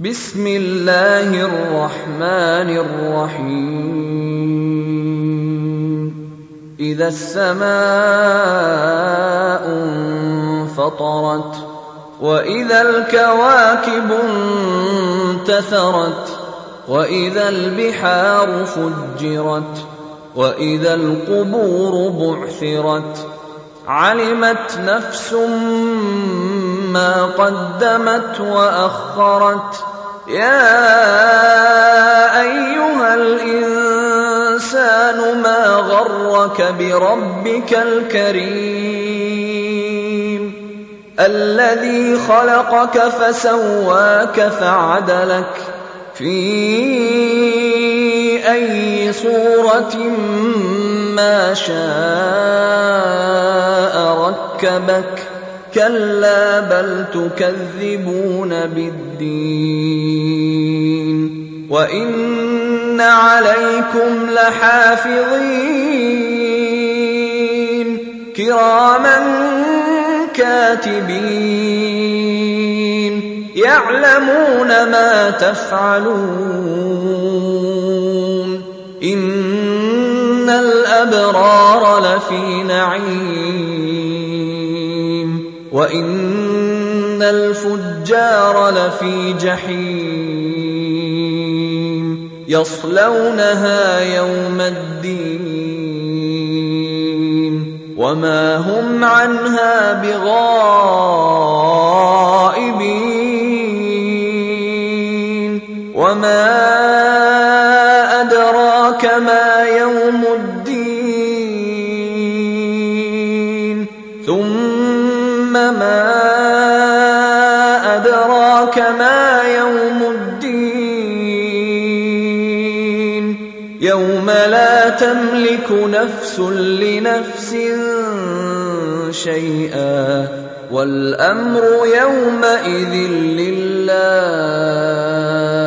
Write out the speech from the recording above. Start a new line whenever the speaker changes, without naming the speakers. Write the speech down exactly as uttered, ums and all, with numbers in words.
بسم الله الرحمن الرحيم إذا السماء انفطرت وإذا الكواكب انتثرت وإذا البحار فجرت وإذا القبور بعثرت علمت نفس ما قدمت وأخرت يا أيها الإنسان ما غرك بربك الكريم الذي خلقك فسواك فعدلك في أي صورة ما شاء ركبك كلا بل تكذبون بالدين وإن عليكم لحافظين كراما كاتبين يعلمون ما تفعلون إن الأبرار لفي نعيم وإن الفجار لفي جحيم يصلونها يوم الدين وما هم عنها بغائبين وما أدراك ما يوم الدين ثم ما أدراك ما يوم الدين يوم لا تملك نفس لنفس شيئا والأمر يومئذ لله